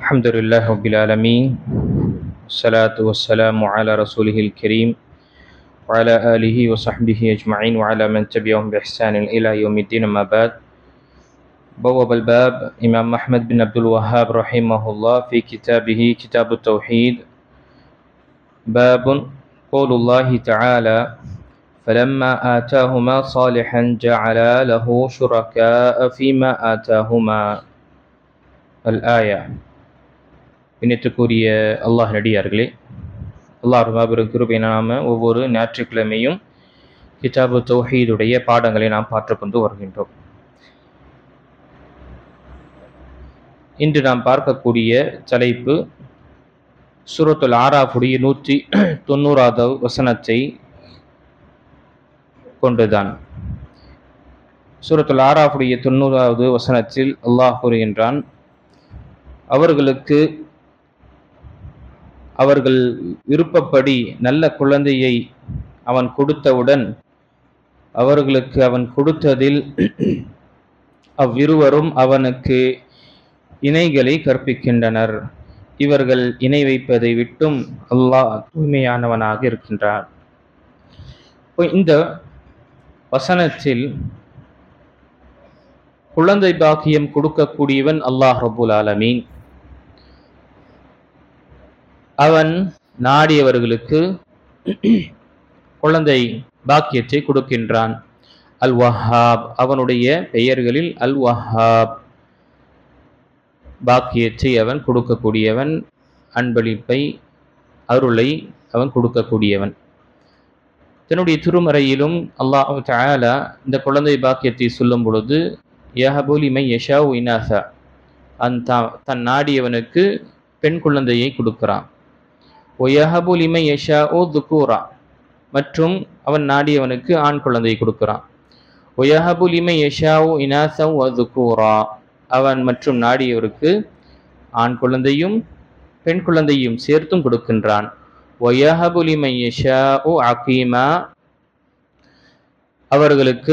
الحمد لله رب العالمين والصلاة والسلام على رسوله الكريم وعلى آله وصحبه أجمعين وعلى من تبعهم بإحسان إلى يوم الدين. أما بعد. بوب الباب إمام أحمد بن عبد الوهاب رحمه الله في كتابه كتاب التوحيد باب قول الله تعالى فلما آتاهما صالحا جعلا له شركاء فيما آتاهما الآية. இணைத்துக்குரிய அல்லாஹ் நடிகார்களே, அல்லாஹ் மாபெரும் கிருபையினால் நாம ஒவ்வொரு ஞாயிற்றுக்கிழமையும் கிதாபு தௌஹீதுடைய பாடங்களை நாம் பார்த்துக்கொண்டு வருகின்றோம். இன்று நாம் பார்க்கக்கூடிய தலைப்பு சூரத்துல் ஆராஃபுடைய 190வது வசனத்தை கொண்டுதான். சூரத்துல் ஆராஃபுடைய 90வது வசனத்தில் அல்லாஹ் கூறுகின்றான், அவர்கள் விருப்பப்படி நல்ல குழந்தையை அவன் கொடுத்தவுடன் அவர்களுக்கு அவன் கொடுத்ததில் அவ்விருவரும் அவனுக்கு இணைகளை கற்பிக்கின்றனர். இவர்கள் இணை வைப்பதை விட்டும் அல்லாஹ் தூய்மையானவனாக இருக்கின்றார். இந்த வசனத்தில் குழந்தை பாக்கியம் கொடுக்கக்கூடியவன் அல்லாஹ் ரப்புல் ஆலமீன். அவன் நாடியவர்களுக்கு குழந்தை பாக்கியத்தை கொடுக்கின்றான். அல் வஹாப், அவனுடைய பெயர்களில் அல் வஹாப், பாக்கியத்தை அவன் கொடுக்கக்கூடியவன், அன்பளிப்பை அருளை அவன் கொடுக்கக்கூடியவன். தன்னுடைய திருமறையிலும் அல்லாஹ் தஆலா இந்த குழந்தை பாக்கியத்தை சொல்லும் பொழுது யஹபு லிமன் யஷாஉ இனாஸா, தன் நாடியவனுக்கு பெண் குழந்தையை கொடுக்கிறான். ஒயஹபு லிமன் யஷாஉ துக்கூரா, மற்றும் அவன் நாடியவனுக்கு ஆண் குழந்தையை கொடுக்கிறான். ஒயஹபு லிமன் யஷாஉ இனாஸா வ துக்கூரா, அவன் மற்றும் நாடியவருக்கு ஆண் குழந்தையும் பெண் குழந்தையும் சேர்த்தும் கொடுக்கின்றான். ஒயஹபு லிமன் யஷாஉ அகீமா, அவர்களுக்கு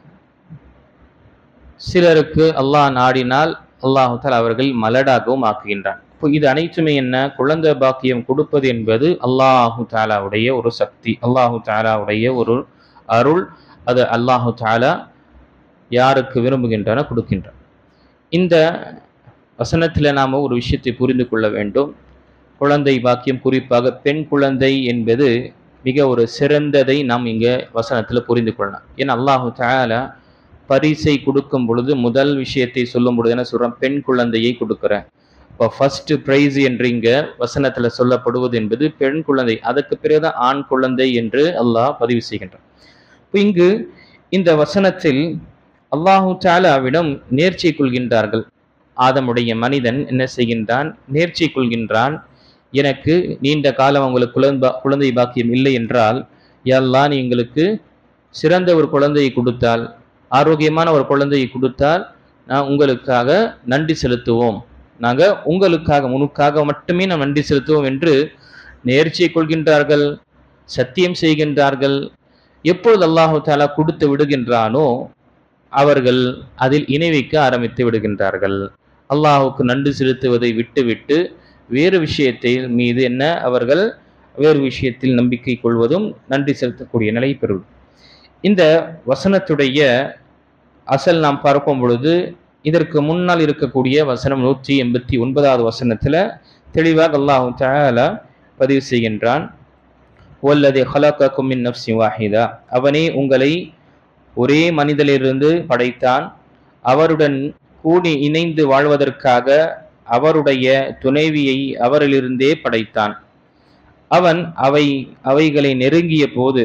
சிலருக்கு அல்லாஹ் நாடினால் அல்லாஹ் தஆலா அவர்கள் மலடாகவும் ஆக்குகின்றான். இப்போ இது அனைத்துமே என்ன? குழந்தை பாக்கியம் கொடுப்பது என்பது அல்லாஹு தஆலாவுடைய ஒரு சக்தி, அல்லாஹு தஆலாவுடைய ஒரு அருள். அது அல்லாஹு தஆலா யாருக்கு விரும்புகின்றன கொடுக்கின்றான். இந்த வசனத்தில் நாம் ஒரு விஷயத்தை புரிந்து கொள்ள வேண்டும். குழந்தை பாக்கியம், குறிப்பாக பெண் குழந்தை என்பது மிக ஒரு சிறந்ததை நாம் இங்கே வசனத்தில் புரிந்து கொள்ளலாம். ஏன்னா அல்லாஹு தஆலா பரிசை கொடுக்கும் பொழுது முதல் விஷயத்தை சொல்லும் பொழுது என்ன சொல்கிறோம்? பெண் குழந்தையை கொடுக்குறேன். இப்போ ஃபர்ஸ்ட் பிரைஸ் என்று இங்கே வசனத்தில் சொல்லப்படுவது என்பது பெண் குழந்தை, அதற்கு பிறகுதான் ஆண் குழந்தை என்று அல்லாஹ் பதிவு செய்கின்றான். இப்போ இங்கு இந்த வசனத்தில் அல்லாஹு தஆலாவிடம் நேர்ச்சை கொள்கின்றார்கள். ஆதமுடைய மனிதன் என்ன செய்கின்றான்? நேர்ச்சை கொள்கின்றான், எனக்கு நீண்ட காலம் உங்களுக்கு குழந்தை பாக்கியம் இல்லை என்றால், யா அல்லாஹ் நீ எங்களுக்கு சிறந்த ஒரு குழந்தையை கொடுத்தால், ஆரோக்கியமான ஒரு குழந்தையை கொடுத்தால் நான் உங்களுக்காக நன்றி செலுத்துவோம், நாங்கள் உனக்காக மட்டுமே நாம் நன்றி செலுத்துவோம் என்று நேர்ச்சியை கொள்கின்றார்கள், சத்தியம் செய்கின்றார்கள். எப்பொழுது அல்லாஹு தஆலா கொடுத்து விடுகின்றானோ அவர்கள் அதில் இணை வைக்க ஆரம்பித்து விடுகின்றார்கள். அல்லாஹுக்கு நன்றி செலுத்துவதை விட்டுவிட்டு வேறு விஷயத்தில் மீது அவர்கள் வேறு விஷயத்தில் நம்பிக்கை கொள்வதும் நன்றி செலுத்தக்கூடிய நிலை பெறும். இந்த வசனத்துடைய அசல் நாம் பார்க்கும் பொழுது இதற்கு முன்னால் இருக்கக்கூடிய வசனம் 189வது வசனத்தில் தெளிவாக அல்லாஹ் தஆலா பதிவு செய்கின்றான், வல்லதி ஹலககும் மின் நஃப்ஸின் வாஹிதா, அவனே உங்களை ஒரே மனிதனிலிருந்து படைத்தான், அவருடன் கூடி இணைந்து வாழ்வதற்காக அவருடைய துணைவியை அவரிலிருந்தே படைத்தான். அவன் அவைகளை நெருங்கிய போது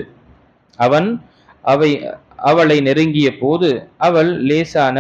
அவளை நெருங்கிய போது அவள் லேசான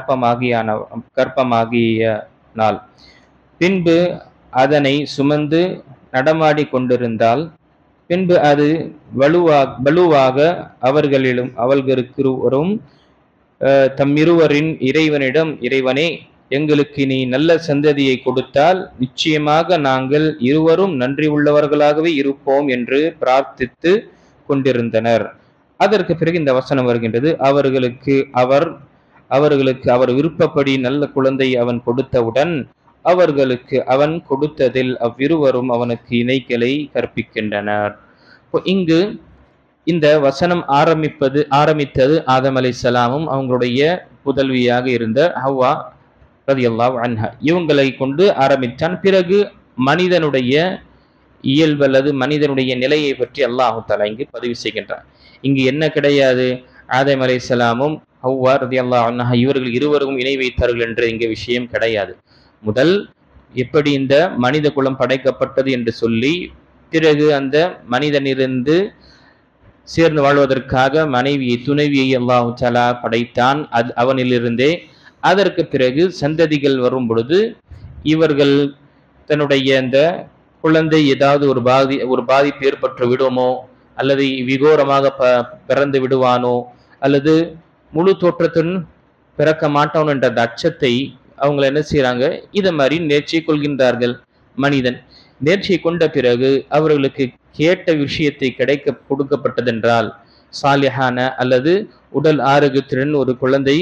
கற்பமாகியனாள். பின்பு அதனை சுமந்து நடமாடி கொண்டிருந்தாள். பின்பு அது வலுவாக அவர்களுக்கிருவரும் தம்மிருவரின் இறைவனிடம், இறைவனே எங்களுக்கு நீ நல்ல சந்ததியை கொடுத்தால் நிச்சயமாக நாங்கள் இருவரும் நன்றி உள்ளவர்களாகவே இருப்போம் என்று பிரார்த்தித்து கொண்டிருந்தனர். அதற்கு பிறகு இந்த வசனம் வருகின்றது, அவர்களுக்கு அவர் விருப்பப்படி நல்ல குழந்தை அவன் கொடுத்தவுடன் அவர்களுக்கு அவன் கொடுத்ததில் அவ்விருவரும் அவனுக்கு இணைகளை கற்பிக்கின்றனர். இங்கு இந்த வசனம் ஆரம்பித்தது ஆதம் அலைஹிஸ்ஸலாமும் அவங்களுடைய புதல்வியாக இருந்த ஹவ்வா ரலியல்லாஹு அன்ஹா இவங்களை கொண்டு ஆரம்பித்தான். பிறகு மனிதனுடைய இயல்பு அல்லது மனிதனுடைய நிலையை பற்றி அல்லாஹ் தஆலா இங்கு பதிவு செய்கின்றான். இங்கு என்ன கிடையாது, ஆதம் அலைஹிஸ்ஸலாமும் ஹவ்வா ரலியல்லாஹு அன்ஹா இவர்கள் இருவரும் இணை வைத்தார்கள் என்ற இங்கு விஷயம் கிடையாது. முதல் எப்படி இந்த மனித குலம் படைக்கப்பட்டது என்று சொல்லி, பிறகு அந்த மனிதனிலிருந்து சேர்ந்து வாழ்வதற்காக மனைவியை துணைவியை அல்லாஹ் தஆலா படைத்தான். அவனிலிருந்தே அதற்கு பிறகு சந்ததிகள் வரும் பொழுது இவர்கள் தன்னுடைய இந்த குழந்தை ஏதாவது ஒரு பாதிப்பு ஏற்பட்டு விடுமோ, அல்லது விகோரமாக பிறந்து விடுவானோ, அல்லது முழு தோற்றத்துடன் பிறக்க மாட்டானோ என்ற அச்சத்தை அவங்க என்ன செய்யறாங்க, இதை மாதிரி நேர்ச்சியை கொள்கின்றார்கள். மனிதன் நேர்ச்சியை கொண்ட பிறகு அவர்களுக்கு கேட்ட விஷயத்தை கொடுக்கப்பட்டதென்றால் சாலிஹான அல்லது உடல் ஆரோக்கியத்துடன் ஒரு குழந்தை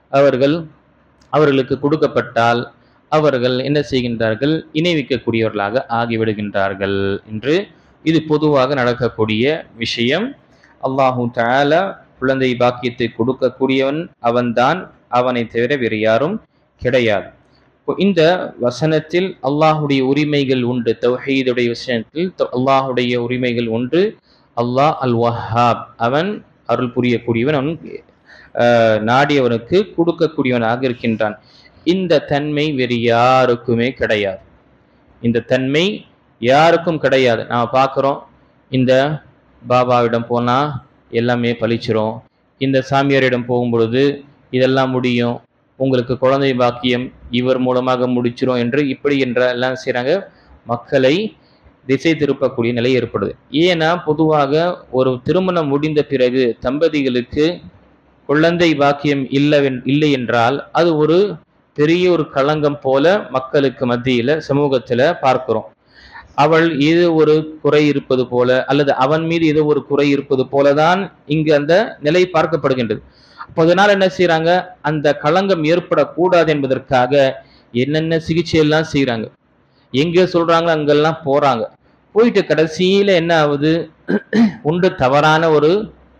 அவர்களுக்கு கொடுக்கப்பட்டால் அவர்கள் என்ன செய்கின்றார்கள், இணை வைக்கக்கூடியவர்களாக ஆகிவிடுகின்றார்கள் என்று இது பொதுவாக நடக்கக்கூடிய விஷயம். அல்லாஹு தஆலா குழந்தை பாக்கியத்தை கொடுக்கக்கூடியவன் அவன்தான், அவனை தவிர வேறு யாரும் கிடையாது. இந்த வசனத்தில் அல்லாஹுடைய உரிமைகள் உண்டு. தௌஹீதுடைய விஷயத்தில் அல்லாஹுடைய உரிமைகள் ஒன்று, அல்லாஹ் அல் வஹாப், அவன் அருள் புரியக்கூடியவன், அவன் நாடியவனுக்கு கொடுக்கக்கூடியவனாக இருக்கின்றான். இந்த தன்மை வேறு யாருக்குமே கிடையாது. இந்த தன்மை யாருக்கும் கிடையாது. நாம் பார்க்குறோம், இந்த பாபாவிடம் போனால் எல்லாமே பழிச்சிரும், இந்த சாமியாரிடம் போகும் பொழுது இதெல்லாம் முடியும், உங்களுக்கு குழந்தை பாக்கியம் இவர் மூலமாக முடிச்சிரும் என்று இப்படி எல்லாம் செய்கிறாங்க. மக்களை திசை திருப்பக்கூடிய நிலை ஏற்படுது. ஏன்னா பொதுவாக ஒரு திருமணம் முடிந்த பிறகு தம்பதிகளுக்கு குழந்தை பாக்கியம் இல்லை என்றால் அது ஒரு பெரிய ஒரு களங்கம் போல மக்களுக்கு மத்தியில சமூகத்துல பார்க்கிறோம். அவள் ஏதோ ஒரு குறை இருப்பது போல அல்லது அவன் மீது ஏதோ ஒரு குறை இருப்பது போலதான் இங்கு அந்த நிலை பார்க்கப்படுகின்றது. அப்போ அதனால என்ன செய்யறாங்க, அந்த களங்கம் ஏற்படக்கூடாது என்பதற்காக என்னென்ன சிகிச்சை எல்லாம் செய்யறாங்க, எங்க சொல்றாங்களோ அங்கெல்லாம் போறாங்க. போயிட்டு கடைசியில என்ன ஆகுது, ஒன்று தவறான ஒரு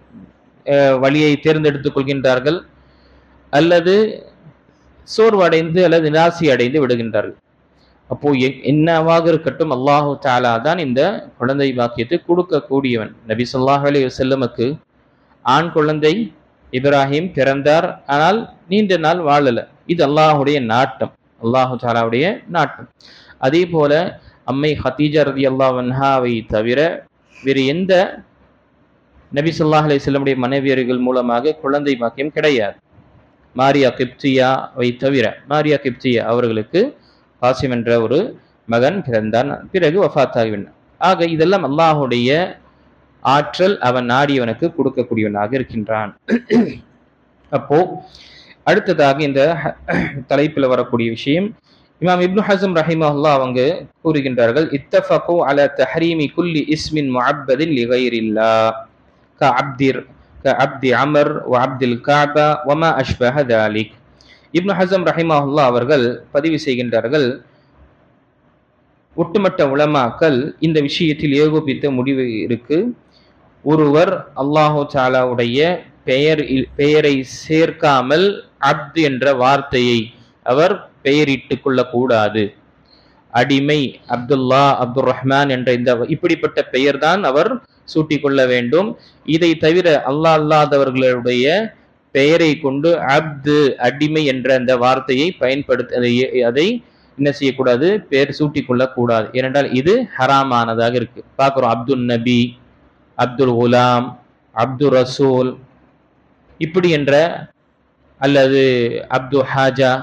வழியை தேர்ந்தெடுத்துக் கொள்கின்றார்கள், அல்லது சோர்வடைந்து அல்லது நிராசி அடைந்து விடுகின்றார்கள். அப்போ என்னவாக இருக்கட்டும், அல்லாஹு தஆலா தான் இந்த குழந்தை பாக்கியத்தை கொடுக்கக்கூடியவன். நபி ஸல்லல்லாஹு அலைஹி வஸல்லமுக்கு ஆண் குழந்தை இப்ராஹிம் பிறந்தார், ஆனால் நீண்ட நாள் வாழல. இது அல்லாஹுடைய நாட்டம், அல்லாஹு தஆலாவுடைய நாட்டம். அதே போல அம்மை ஹதீஜா ரலியல்லாஹு அன்ஹாவை தவிர வேறு எந்த நபி ஸல்லல்லாஹு அலைஹி வஸல்லமுடைய மனைவியர்கள் மூலமாக குழந்தை பாக்கியம் கிடையாது. மாரியா கிப்தியாவை தவிர, மாரியா கிப்தியா அவர்களுக்கு காசிம் என்ற ஒரு மகன் பிறந்தான், பிறகு வஃபாத்தாகிவிட்டான். ஆக இதெல்லாம் அல்லாஹுடைய ஆற்றல், அவன் நாடியவனுக்கு கொடுக்கக்கூடியவனாக இருக்கின்றான். அப்போ அடுத்ததாக இந்த தலைப்பில் வரக்கூடிய விஷயம், இமாம் இப்னு ஹஸம் ரஹிமஹுல்லாஹ் அவங்க கூறுகின்றார்கள், இத்தஃபகு அலா தஹ்ரீமி குல்லி இஸ்மின் முஅப்பதின் லிகைரில்லாஹ் கஅப்தி அமர் வ அப்தில் கஅபா வ மா அஷ்பஹ தாலிக். இப்னு ஹஸம் ரஹிமஹுல்லாஹ் அவர்கள் பதிவு செய்கின்றார்கள், ஒட்டுமொத்த உலமாக்கள் இந்த விஷயத்தில் ஏகோபித்த முடிவு இருக்கு. ஒருவர் அல்லாஹு தஆலாவுடைய பெயரை சேர்க்காமல் அப்து என்ற வார்த்தையை அவர் பெயரிட்டுக் கொள்ளக்கூடாது. அடிமை அப்துல்லா, அப்துல் ரஹ்மான் என்ற இந்த இப்படிப்பட்ட பெயர் தான் அவர் சூட்டிக் கொள்ள வேண்டும். இதை தவிர அல்லாஹ் அல்லாதவர்களுடைய பெயரை கொண்டு அப்து அடிமை என்ற அந்த வார்த்தையை அதை என்ன செய்யக்கூடாது, பெயர் சூட்டிக் கொள்ளக்கூடாது. ஏனென்றால் இது ஹராமானதாக இருக்கு. பார்க்கிறோம், அப்துல் நபி, அப்துல் குலாம், அப்துல் ரசூல் இப்படி என்ற, அல்லது அப்து ஹாஜா,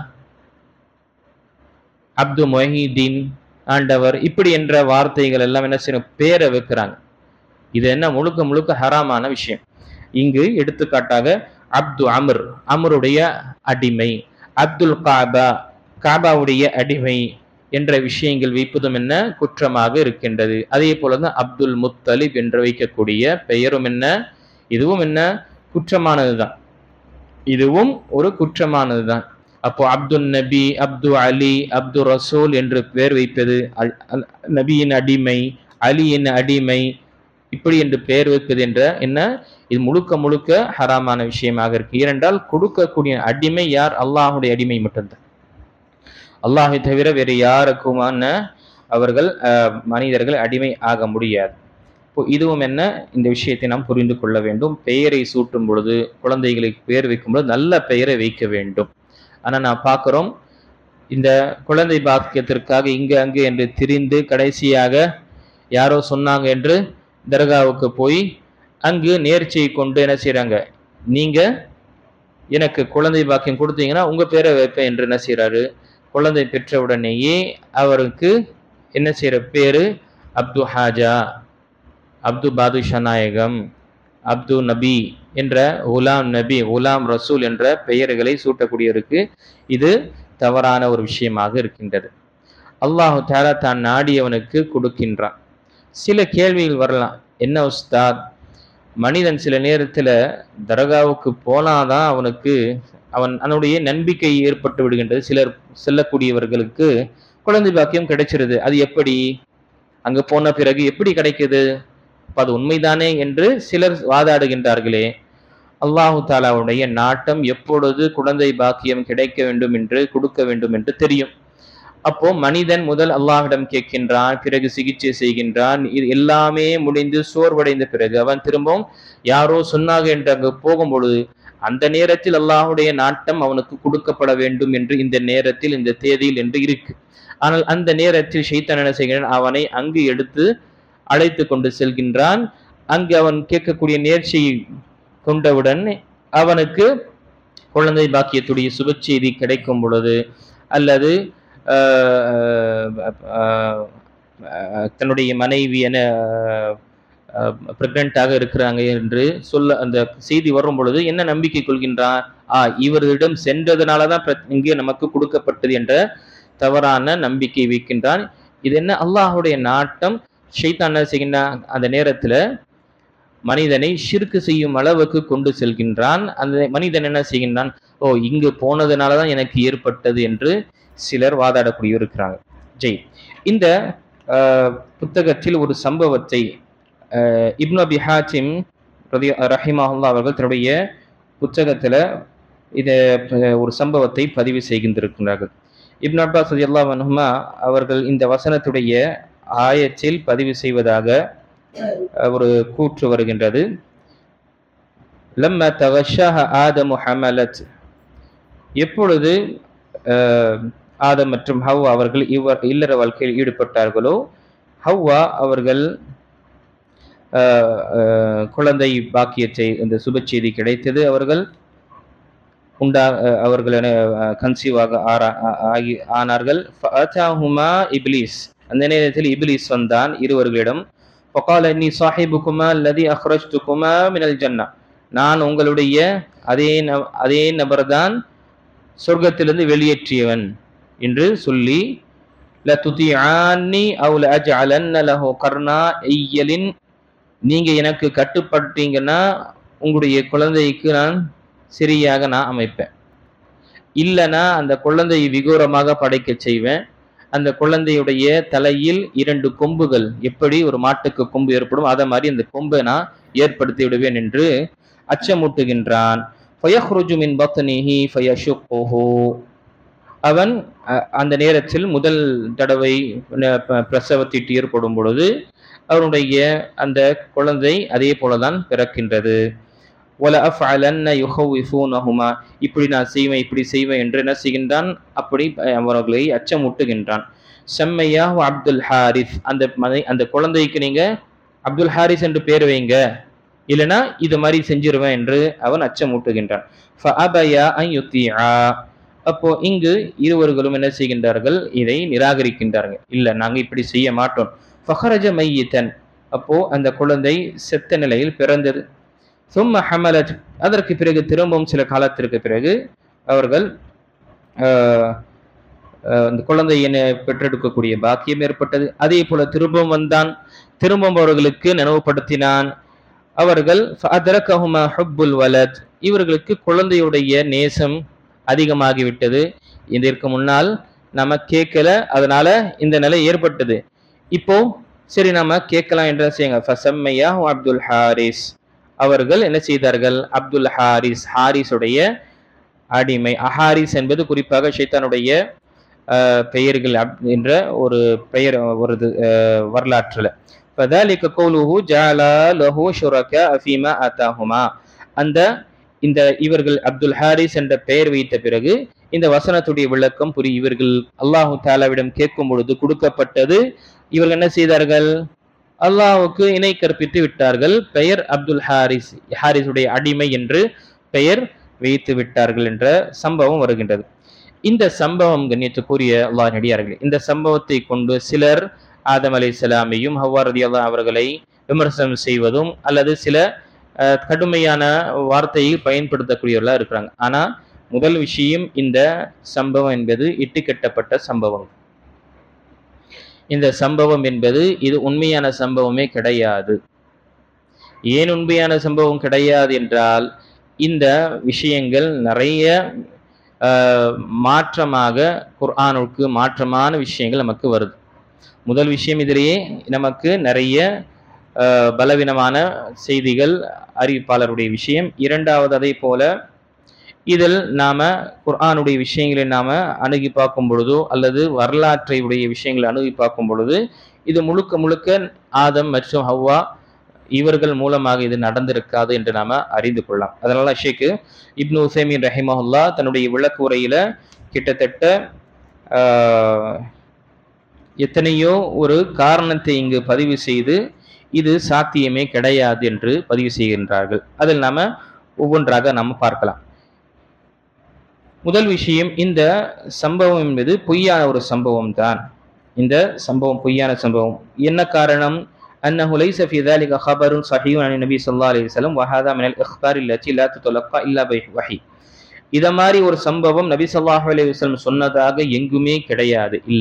அப்து மொஹிதீன் ஆண்டவர் இப்படி என்ற வார்த்தைகள் எல்லாம் என்ன செய்யணும், பேரை வைக்கிறாங்க. இது என்ன முழுக்க முழுக்க ஹராமான விஷயம். இங்கு எடுத்துக்காட்டாக அப்து அமர், அமருடைய அடிமை, அப்துல் காபா, காபாவுடைய அடிமை என்ற விஷயங்கள் வைப்பதும் என்ன குற்றமாக இருக்கின்றது. அதே போலதான் அப்துல் முத்தலிப் என்று வைக்கக்கூடிய பெயரும் என்ன, இதுவும் என்ன குற்றமானதுதான், இதுவும் ஒரு குற்றமானதுதான். அப்போ அப்துல் நபி, அப்து அலி, அப்து ரசூல் என்று பெயர் வைப்பது, நபியின் அடிமை, அலியின் அடிமை, இப்படி என்று பெயர் வைப்பது என்ற என்ன, இது முழுக்க முழுக்க ஹராமான விஷயமாக இருக்கு. ஏனென்றால் கொடுக்கக்கூடிய அடிமை யார்? அல்லாஹுடைய அடிமை மட்டும்தான். அல்லாஹை தவிர வேறு யாருக்குமான அவர்கள் மனிதர்கள் அடிமை ஆக முடியாது. இப்போ இதுவும் என்ன, இந்த விஷயத்தை நாம் புரிந்து கொள்ள வேண்டும். பெயரை சூட்டும் பொழுது, குழந்தைகளுக்கு பெயர் வைக்கும் பொழுது நல்ல பெயரை வைக்க வேண்டும். ஆனால் நான் பார்க்குறோம், இந்த குழந்தை பாக்கியத்திற்காக இங்கு அங்கு என்று திரிந்து கடைசியாக யாரோ சொன்னாங்க என்று தர்காவுக்கு போய் அங்கு நேர்ச்சியை கொண்டு என்ன செய்கிறாங்க, நீங்கள் எனக்கு குழந்தை பாக்கியம் கொடுத்தீங்கன்னா உங்கள் பேரை வைப்பேன் என்று என்ன செய்கிறாரு, குழந்தை பெற்ற உடனேயே அவருக்கு என்ன செய்கிற பேர் அப்து ஹாஜா, அப்து பாதுஷா நாயகம், அப்து நபி என்ற, குலாம் நபி, குலாம் ரசூல் என்ற பெயர்களை சூட்டக்கூடியவருக்கு இது தவறான ஒரு விஷயமாக இருக்கின்றது. அல்லாஹு தஆலா தான் நாடியவனுக்கு கொடுக்கின்றான். சில கேள்விகள் வரலாம், என்ன உஸ்தாத், மனிதன் சில நேரத்தில் தர்காவுக்கு போனாதான் அவனுடைய நம்பிக்கை ஏற்பட்டு விடுகின்றது. சிலர் செல்லக்கூடியவர்களுக்கு குழந்தை பாக்கியம் கிடைச்சிருது, அது எப்படி, அங்க போன பிறகு எப்படி கிடைக்குது, அது உண்மைதானே என்று சிலர் வாதாடுகின்றார்களே. அல்லாஹு தாலாவுடைய நாட்டம் எப்பொழுது குழந்தை பாக்கியம் கிடைக்க வேண்டும் என்று, கொடுக்க வேண்டும் என்று தெரியும். அப்போ மனிதன் முதல் அல்லாஹ்விடம் கேட்கின்றான், பிறகு சிகிச்சை செய்கின்றான். இது எல்லாமே முடிந்து சோர்வடைந்த பிறகு அவன் திரும்பவும் யாரோ சொன்னாங்க என்று அங்கு போகும் பொழுது அந்த நேரத்தில் அல்லாஹுடைய நாட்டம் அவனுக்கு கொடுக்கப்பட வேண்டும் என்று இந்த நேரத்தில் இந்த தேதியில் என்று இருக்கு. ஆனால் அந்த நேரத்தில் ஷைத்தான் என்ன செய்கிறான், அவனை அங்கு எடுத்து அழைத்து கொண்டு செல்கின்றான். அங்கு அவன் கேட்கக்கூடிய நேர்ச்சியை கொண்டவுடன் அவனுக்கு குழந்தை பாக்கியத்துடைய சுப செய்தி கிடைக்கும் பொழுது, அல்லது தன்னுடைய மனைவி என பிரெக்னண்டாக இருக்கிறாங்க என்று சொல்ல அந்த செய்தி வரும் பொழுது என்ன நம்பிக்கை கொள்கின்றான், இவரிடம் சென்றதுனாலதான் இங்கே நமக்கு கொடுக்கப்பட்டது என்ற தவறான நம்பிக்கை வைக்கின்றான். இது என்ன, அல்லாஹுடைய நாட்டம். ஷைத்தான் என்ன செய்கின்றான், அந்த நேரத்துல மனிதனை ஷிர்க் செய்யும் அளவுக்கு கொண்டு செல்கின்றான். அந்த மனிதன் என்ன செய்கின்றான், இங்கு போனதுனாலதான் எனக்கு ஏற்பட்டது என்று சிலர் வாதாடக்கூடிய இருக்கிறாங்க. இந்த புத்தகத்தில் ஒரு சம்பவத்தை இப்னு அபி ஹாத்திம் ரஹிமஹுல்லாஹ் அவர்கள் தன்னுடைய புத்தகத்துல இத ஒரு சம்பவத்தை பதிவு செய்கின்றிருக்கிறார்கள். இப்னு அப்பாஸ் ரலியல்லாஹு அன்ஹுமா அவர்கள் இந்த வசனத்துடைய ஆயத்தில் பதிவு செய்வதாக ஒரு கூற்று வருகின்றது. லம்ம தகஷஹ ஆதமு ஹமலத், எப்பொழுது ஆதம் மற்றும் ஹவ்வா அவர்கள் இல்லற வாழ்க்கையில் ஈடுபட்டார்களோ, ஹவ்வா அவர்கள் குழந்தை பாக்கியத்தை, இந்த சுப செய்தி கிடைத்தது, அவர்கள் கன்சீவாக ஆனார்கள். இப்லீஸ், அந்த நேரத்தில் இப்லீஸ் வந்தான் இருவர்களிடம். ஃபகால இன்னி ஸாஹிபுகுமா அல்லதி அக்ரஜ்துகுமா மினல் ஜன்னா, நான் உங்களுடைய அதே நபர்தான் சொர்க்கத்திலிருந்து வெளியேற்றியவன் என்று சொல்லி, லதுதிஆனி அவ் லஅஜஅலன்ன லஹு கர்னா ஐயலின், நீங்க எனக்கு கட்டுப்பட்டீங்கன்னா உங்களுடைய குழந்தைக்கு நான் சரியாக நான் அமைப்பேன், இல்லைன்னா அந்த குழந்தையை விகூரமாக படைக்க செய்வேன், அந்த குழந்தையுடைய தலையில் 2 கொம்புகள், எப்படி ஒரு மாட்டுக்கு கொம்பு ஏற்படும் அதை மாதிரி அந்த கொம்பை நான் ஏற்படுத்தி விடுவேன் என்று அச்சமூட்டுகின்றான். ஃபயஹ்ருஜு மின் பத்னிஹி ஃபயஷுக்குஹு, அவன் அந்த நேரத்தில் முதல் தடவை பிரசவத்திட்டு ஏற்படும் பொழுது அவனுடைய அந்த குழந்தை அதே போலதான் பிறக்கின்றது. வல அஃஅலன்ன யுஹவிஃபூனஹுமா, இப்படி நான் செய்வேன் இப்படி செய்வேன் என்று என்ன செய்கின்றான், அப்படி அவர்களை அச்சமூட்டுகின்றான். செம்மையாஹு அப்துல் ஹாரிஸ், அந்த குழந்தைக்கு நீங்க அப்துல் ஹாரிஸ் என்று பேர் வைங்க, இல்லைன்னா இது மாதிரி செஞ்சிருவேன் என்று அவன் அச்சமூட்டுகின்றான். ஃபஅபயா அன் யுத்திஆ, அப்போ இங்கு இருவர்களும் என்ன செய்கின்றார்கள், இதை நிராகரிக்கின்றார்கள், இல்லை நாங்கள் இப்படி செய்ய மாட்டோம். ஃபஹரஜ மையித்தன், அப்போ அந்த குழந்தை செத்த நிலையில் பிறந்தது. சும்ம ஹமலத், அதற்கு பிறகு திரும்பவும் சில காலத்திற்கு பிறகு அவர்கள் அந்த குழந்தையை பெற்றெடுக்கக்கூடிய பாக்கியம் ஏற்பட்டது. அதே போல திரும்பவும் வந்தான், திரும்பவும் அவர்களுக்கு நினைவுபடுத்தினான். அவர்கள் ஃபஅதரகஹுமா ஹுப்புல் வலத், இவர்களுக்கு குழந்தையுடைய நேசம் அதிகமாகிவிட்டது. இதற்கு முன்னால் நம்ம கேட்கல, அதனால இந்த நிலை ஏற்பட்டது. இப்போ சரி நம்ம கேட்கலாம் என்ற செய்யுங்க. ஃபசம்மையா அப்துல் ஹாரிஸ், அவர்கள் என்ன செய்தார்கள்? அப்துல் ஹாரிஸ், ஹாரிஸுடைய அடிமை. அஹாரிஸ் என்பது குறிப்பாக ஷைத்தானுடைய பெயர்கள் என்ற ஒரு பெயர் வருது வரலாற்றுல. فذلك قوله جعل له شركاء فيما آتاهما. அந்த இந்த இவர்கள் அப்துல் ஹாரிஸ் என்ற பெயர் வைத்த பிறகு இந்த வசனத்துடைய விளக்கம் இவர்கள் அல்லாஹு தாலாவிடம் கேட்கும் பொழுது கொடுக்கப்பட்டது. இவர்கள் என்ன செய்தார்கள்? அல்லாஹுக்கு இணை கற்பித்து விட்டார்கள். பெயர் அப்துல் ஹாரிஸ், ஹாரிஸுடைய அடிமை என்று பெயர் வைத்து விட்டார்கள் என்ற சம்பவம் வருகின்றது. இந்த சம்பவம் கண்ணியத்துக்குரிய அல்லாஹ் நடிகார்களே, இந்த சம்பவத்தை கொண்டு சிலர் ஆதம் அலைஹிஸ்ஸலாமையும் ஹவ்வா ரலியல்லாஹு அவர்களை விமர்சனம் செய்வதும் அல்லது சில கடுமையான வார்த்தையை பயன்படுத்தக்கூடியவர்களா இருக்கிறாங்க. ஆனா முதல் விஷயம், இந்த சம்பவம் என்பது இட்டுக்கட்டப்பட்ட சம்பவம். இந்த சம்பவம் என்பது இது உண்மையான சம்பவமே கிடையாது. ஏன் உண்மையான சம்பவம் கிடையாது என்றால், இந்த விஷயங்கள் நிறைய மாற்றமாக குர்ஆனுக்கு மாற்றமான விஷயங்கள் நமக்கு வருது. முதல் விஷயம், இதிலேயே நமக்கு நிறைய பலவீனமான செய்திகள், அறிவிப்பாளருடைய விஷயம். இரண்டாவது, அதே போல இதில் நாம குர்ஆனுடைய விஷயங்களை நாம அணுகி பார்க்கும் பொழுதோ அல்லது வரலாற்றை உடைய விஷயங்களை அணுகி பார்க்கும் பொழுது இது முழுக்க முழுக்க ஆதம் மற்றும் ஹவ்வா இவர்கள் மூலமாக இது நடந்திருக்காது என்று நாம அறிந்து கொள்ளலாம். அதனால ஷேக் இப்னு உசைமீன் ரஹிமஹுல்லா தன்னுடைய விளக்கு உரையில கிட்டத்தட்ட எத்தனையோ ஒரு காரணத்தை இங்கு பதிவு செய்து இது சாத்தியமே கிடையாது என்று பதிவு செய்கின்றார்கள். அதில் நாம ஒவ்வொன்றாக நாம பார்க்கலாம். முதல் விஷயம், இந்த சம்பவம் என்பது பொய்யான ஒரு சம்பவம் தான். இந்த சம்பவம் பொய்யான சம்பவம். என்ன காரணம்? أنه ليس في ذلك خبر صحيح عن النبي صلى الله عليه وسلم وهذا من الإخبار التي لا تتلقى إلا بوحي. இத மாதிரி ஒரு சம்பவம் நபி ஸல்லல்லாஹு அலைஹி வஸல்லம் சொன்னதாக எங்குமே கிடையாது, இல்ல.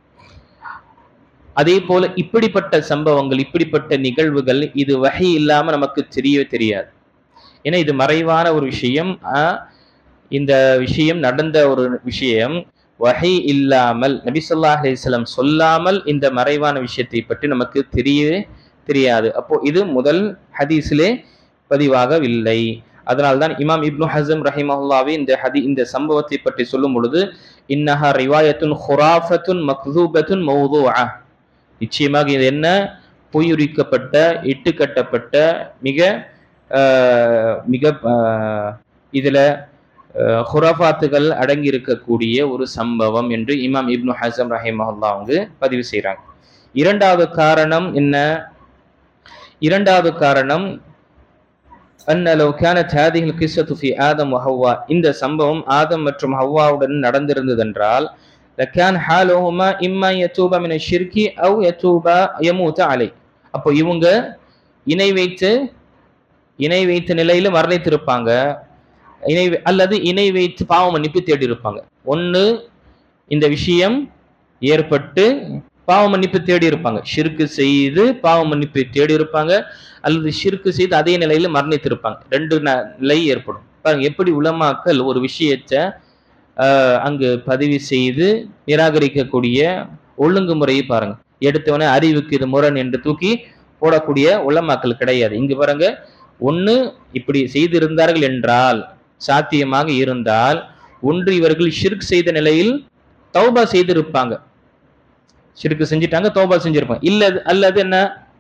அதே போல இப்படிப்பட்ட சம்பவங்கள், இப்படிப்பட்ட நிகழ்வுகள் இது வஹி இல்லாம நமக்கு தெரியவே தெரியாது. ஏன்னா இது மறைவான ஒரு விஷயம். இந்த விஷயம் நடந்த ஒரு விஷயம் வஹி இல்லாமல் நபி ஸல்லல்லாஹு அலைஹி வஸல்லம் சொல்லாமல் இந்த மறைவான விஷயத்தை பற்றி நமக்கு தெரியவே தெரியாது. அப்போ இது முதல் ஹதீஸிலே பதிவாகவில்லை. அதனால்தான் இமாம் இப்னு ஹஸம் ரஹிமஹுல்லாஹி இந்த சம்பவத்தை பற்றி சொல்லும் பொழுது இன்னஹா ரிவாயத்துன் ஹுராஃபத்துன் மக்தூபத்துன் மௌதூஆ, நிச்சயமாக இது என்ன, பொய்யுரிக்கப்பட்ட, இட்டுக்கட்டப்பட்ட, மிக மிக இதுல ஹுராஃபாத்துகள் அடங்கி இருக்கக்கூடிய ஒரு சம்பவம் என்று இமாம் இப்னு ஹஸம் ரஹிமஹுல்லாஹ் அவங்க பதிவு செய்றாங்க. இரண்டாவது காரணம் என்ன? இரண்டாவது காரணம் அன்ன லவ் கானத் ஹாதிஹில் கிஸ்ஸத்து ஃபி ஆதம் வ ஹவ்வா, இந்த சம்பவம் ஆதம் மற்றும் ஹவ்வாவுடன் நடந்திருந்ததென்றால் லகான் ஹாலுஹுமா இம்மா யதூப மின ஷிர்கி அவ் யமூத அலை. அப்போ இவங்க இணை வைத்த நிலையில மரணித்திருப்பாங்க, அல்லது இணை வைத்து பாவ மன்னிப்பு தேடி இருப்பாங்க. ஒண்ணு இந்த விஷயம் ஏற்பட்டு பாவ மன்னிப்பு தேடி இருப்பாங்க, ஷிர்கு செய்து பாவ மன்னிப்பு தேடி இருப்பாங்க, அல்லது ஷிர்கு செய்து அதே நிலையில மரணித்திருப்பாங்க. ரெண்டு நிலை ஏற்படும். பாருங்க எப்படி உலமாக்கள் ஒரு விஷயத்தை அங்கு பதிவு செய்து நிராகரிக்கக்கூடிய ஒழுங்குமுறையை பாருங்க. எடுத்தவனே அறிவுக்கு இது முரண் என்று தூக்கி போடக்கூடிய உலமாக்கள் கிடையாது. இங்கு பாருங்க, ஒண்ணு இப்படி செய்திருந்தார்கள் என்றால், சாத்தியமாக இருந்தால், ஒன்று இவர்கள் ஷிர்க் செய்த நிலையில் தௌபா செய்திருப்பாங்க, ஷிர்க் செஞ்சிட்டாங்க, தௌபா செஞ்சிருப்பாங்க. இல்ல அல்லது என்ன,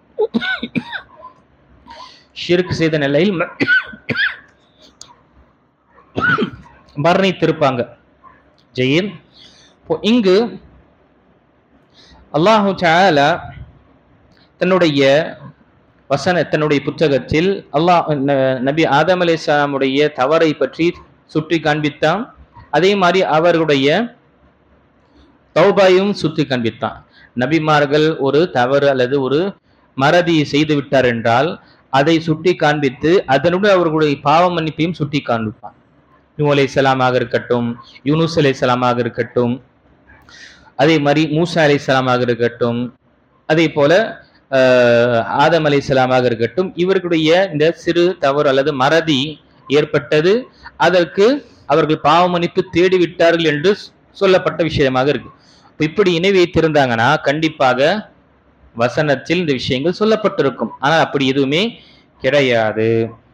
ஷிர்க் செய்த நிலையில் மரணித்திருப்பாங்க. ஜெயில். இங்கு அல்லாஹு தஆலா தன்னுடைய தன்னுடைய புத்தகத்தில் நபி ஆதம் அலைஹிஸ்ஸலாமுடைய தவறை பற்றி சுட்டி காண்பித்தான். அதே மாதிரி அவர்களுடைய தௌபாயும் சுட்டி காண்பித்தான். நபிமார்கள் ஒரு தவறு அல்லது ஒரு மறதி செய்து விட்டார் என்றால் அதை சுட்டி காண்பித்து அதனுடன் அவர்களுடைய பாவ மன்னிப்பையும் சுட்டி காண்பிப்பான். நூஹ் அலைஹிஸ்ஸலாமாக இருக்கட்டும், யூனுஸ் அலைஹிஸ்ஸலாமாக இருக்கட்டும், அதே மாதிரி மூசா அலைஹிஸ்ஸலாமாக இருக்கட்டும், அதே போல ஆதம் அலைஹிஸ்ஸலாமாக இருக்கட்டும், இவர்களுடைய இந்த சிறு தவறு அல்லது மறதி ஏற்பட்டது, அதற்கு அவர்கள் பாவ மன்னிப்பு தேடிவிட்டார்கள் என்று சொல்லப்பட்ட விஷயமாக இருக்கு. இப்படி இணை வைத்திருந்தாங்கன்னா கண்டிப்பாக வசனத்தில் இந்த விஷயங்கள் சொல்லப்பட்டிருக்கும். ஆனால் அப்படி எதுவுமே கிடையாது.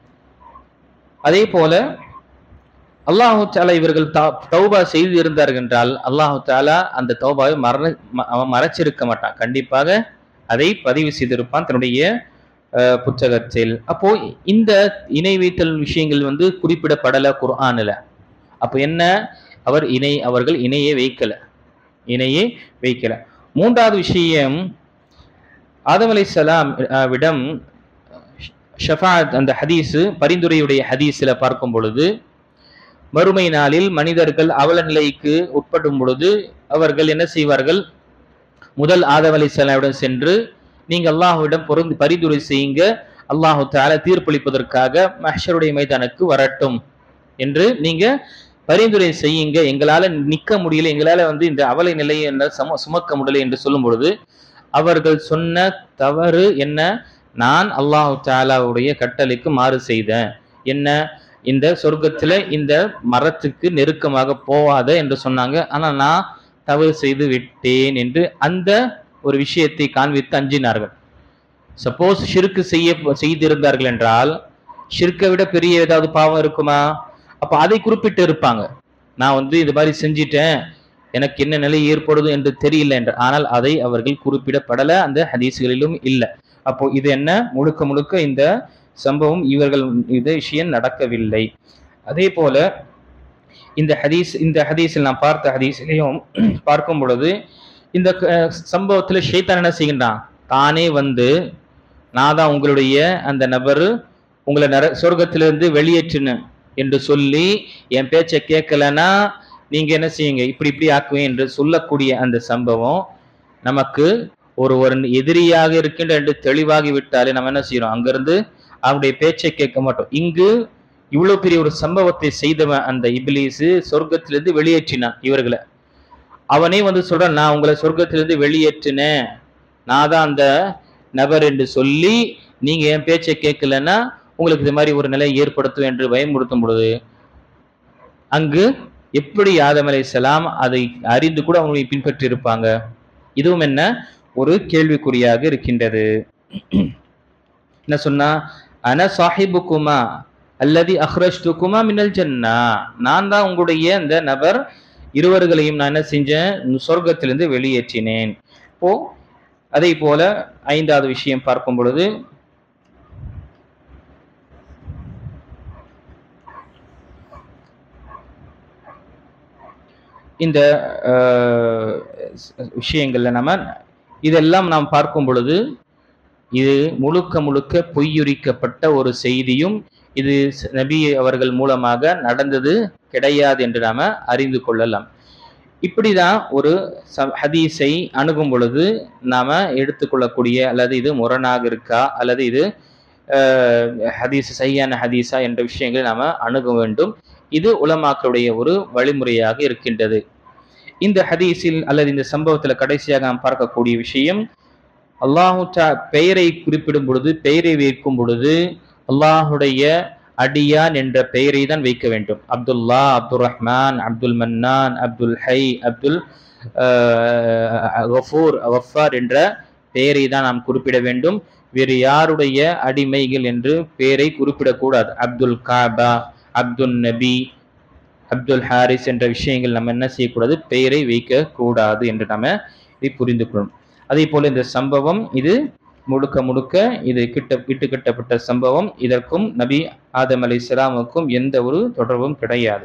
அதே போல அல்லாஹு தாலா இவர்கள் தௌபா செய்து இருந்தார்கள் என்றால் அல்லாஹு தாலா அந்த தௌபாவை மறைச்சிருக்க மாட்டான், கண்டிப்பாக அதை பதிவு செய்திருப்பான் தன்னுடைய புத்தகத்தில். அப்போ இந்த இணை வைத்தல் விஷயங்கள் குறிப்பிடப்படல குர்ஆன்ல. அப்போ என்ன, அவர்கள் இணையே வைக்கல. மூன்றாவது விஷயம், ஆதம் அலைஹிஸ்ஸலாம் விடம் ஷஃபாஅத் அந்த ஹதீஸ் பரிந்துரையுடைய ஹதீஸ்ல பார்க்கும் பொழுது, மறுமை நாளில் மனிதர்கள் அவல நிலைக்கு உட்படும் பொழுது அவர்கள் என்ன செய்வார்கள், முதல் ஆதம் அலைஹிஸ்ஸலாமுடன் சென்று நீங்க அல்லாஹ்விடம் பரிந்துரை செய்யுங்க, அல்லாஹு தஆலா தீர்ப்பளிப்பதற்காக மஹ்ஷருடைய மைதானுக்கு வரட்டும் என்று நீங்க பரிந்துரை செய்யுங்க, எங்களால நிக்க முடியல, எங்களால இந்த அவலை நிலையை சுமக்க முடியல என்று சொல்லும் பொழுது அவர்கள் சொன்ன தவறு என்ன, நான் அல்லாஹு தஆலாவுடைய கட்டளைக்கு மாறு செய்தேன், என்ன இந்த சொர்க்கத்துல இந்த மரத்துக்கு நெருக்கமாக போவாத என்று சொன்னாங்க, ஆனா நான் தவறு செய்து விட்டேன் என்று அந்த ஒரு விஷயத்தை காண்பித்து அஞ்சினார்கள். சப்போஸ் ஷிர்க் செய்திருந்தார்கள் என்றால், ஷிர்க்கை விட பெரிய ஏதாவது பாவம் இருக்குமா? அப்ப அதை குறிப்பிட்டு இருப்பாங்க, நான் இது மாதிரி செஞ்சிட்டேன், எனக்கு என்ன நிலை ஏற்படுது என்று தெரியல என்று. ஆனால் அதை அவர்கள் குறிப்பிடப்படல, அந்த ஹதீஸ்களிலும் இல்லை. அப்போ இது என்ன, முழுக்க முழுக்க இந்த சம்பவம் இந்த விஷயம் நடக்கவில்லை. அதே போல இந்த ஹதீஸில் நாம் பார்த்த ஹதீஸிலையும் பார்க்கும் பொழுது இந்த சம்பவத்துல ஷைத்தான் என்ன செய்கின்றான், தானே நான் தான் உங்களுடைய அந்த நபர், உங்களை சொர்க்கத்திலிருந்து வெளியேற்றுன்னு என்று சொல்லி என் பேச்சை கேட்கலன்னா நீங்க என்ன செய்யுங்க, இப்படி ஆக்குவேன் என்று சொல்லக்கூடிய அந்த சம்பவம் நமக்கு ஒரு எதிரியாக இருக்கின்ற என்று தெளிவாகி விட்டாலே நம்ம என்ன செய்யறோம், அங்கிருந்து அவனுடைய பேச்சை கேட்க மாட்டோம். இங்கு இவ்வளவு பெரிய ஒரு சம்பவத்தை செய்தவன் அந்த இப்லீஸ் சொர்க்கத்திலிருந்து வெளியேற்றினான் இவர்களை. அவனே சொல்றான், நான் உங்களை சொர்க்கத்திலிருந்து வெளியேற்றினேன், நான் தான் அந்த நபர் என்று சொல்லி நீங்க என் பேச்சை கேட்கலன்னா உங்களுக்கு இது மாதிரி ஒரு நிலை ஏற்படுத்தும் என்று பயமுறுத்தும் பொழுது அங்கு எப்படி ஆதம் அலைஹிஸ்ஸலாம் அதை அறிந்து கூட அவங்களை பின்பற்றி இருப்பாங்க? இதுவும் என்ன ஒரு கேள்விக்குறியாக இருக்கின்றது. என்ன சொன்னா, அன சாஹிபுக்குமா அல்லதி அஹ்ரஜ்துகுமா மினல் ஜன்னா, நான் தான் உங்களுடைய அந்த நபர், இருவர்களையும் நான் என்ன செஞ்சேன், சொர்க்கத்திலிருந்து வெளியேற்றினேன். இப்போ அதே போல ஐந்தாவது விஷயம் பார்க்கும் பொழுது, இந்த விஷயங்கள்ல இதெல்லாம் நாம் பார்க்கும் பொழுது இது முழுக்க முழுக்க பொய்யுரிக்கப்பட்ட ஒரு செய்தியும், இது நபி அவர்கள் மூலமாக நடந்தது கிடையாது என்று நாம அறிந்து கொள்ளலாம். இப்படிதான் ஒரு ஹதீஸை அணுகும் பொழுது நாம எடுத்துக்கொள்ளக்கூடிய, அல்லது இது முரணாக இருக்கா, அல்லது இது ஹதீஸ் சரியான ஹதீஸா என்ற விஷயங்களை நாம அணுக வேண்டும். இது உலமாக்களுடைய ஒரு வழிமுறையாக இருக்கின்றது. இந்த ஹதீஸில் அல்லது இந்த சம்பவத்தில் கடைசியாக நாம் பார்க்கக்கூடிய விஷயம், அல்லாஹு பெயரை குறிப்பிடும் பொழுது, பெயரை வைக்கும் பொழுது அல்லாஹுடைய அடியான் என்ற பெயரை தான் வைக்க வேண்டும். அப்துல்லா, அப்துல் ரஹ்மான், அப்துல் மன்னான், அப்துல் ஹை, அப்துல் கஃபூர், வஃபார் என்ற பெயரை தான் நாம் குறிப்பிட வேண்டும். வேறு யாருடைய அடிமைகள் என்று பெயரை குறிப்பிடக்கூடாது. அப்துல் காபா, அப்துல் நபி, அப்துல் ஹாரிஸ் என்ற விஷயங்கள் நம்ம என்ன செய்யக்கூடாது, பெயரை வைக்க கூடாது என்று நாம இதை புரிந்து கொள்ளணும். அதே போல இந்த சம்பவம் இது முழுக்க முழுக்க இது இட்டுக்கட்டப்பட்ட சம்பவம். இதற்கும் நபி ஆதம் அலைஹிஸ்ஸலாமுக்கும் எந்த ஒரு தொடர்பும் கிடையாது.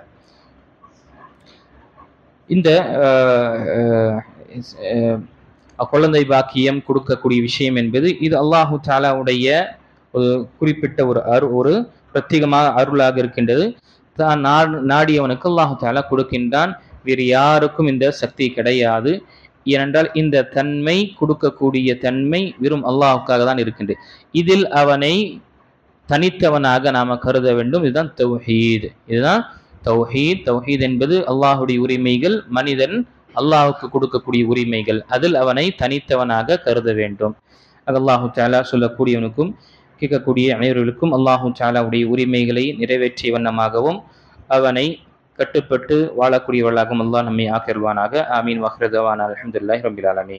இந்த குழந்தை பாக்கியம் கொடுக்கக்கூடிய விஷயம் என்பது இது அல்லாஹு தஆலாவுடைய ஒரு குறிப்பிட்ட ஒரு பிரத்யேகமாக அருளாக இருக்கின்றது. தான் நாடியவனுக்கு அல்லாஹு தஆலா கொடுக்கின்றான். வேறு யாருக்கும் இந்த சக்தி கிடையாது. ஏனென்றால் இந்த தன்மை, கொடுக்கக்கூடிய தன்மை வெறும் அல்லாஹுக்காக தான் இருக்கின்றது. இதில் அவனை தனித்தவனாக நாம கருத வேண்டும். இதுதான் தௌஹீத். இதுதான் தௌஹீத். தௌஹீத் என்பது அல்லாஹுடைய உரிமைகள், மனிதன் அல்லாஹுக்கு கொடுக்கக்கூடிய உரிமைகள், அதில் அவனை தனித்தவனாக கருத வேண்டும். அது அல்லாஹு தஆலா சொல்லக்கூடியவனுக்கும் கேட்கக்கூடிய அனைவர்களுக்கும் அல்லாஹு தஆலாவுடைய உரிமைகளை நிறைவேற்றிய வண்ணமாகவும், அவனை கட்டுப்பட்டு வாழக்கூடியவர்களாகவும் அல்லாஹ் நம்மை ஆக்கிருவானாக. ஆமீன். வஹ்ரதவானா அல்ஹம்துலில்லாஹி ரப்பில் ஆலமீன்.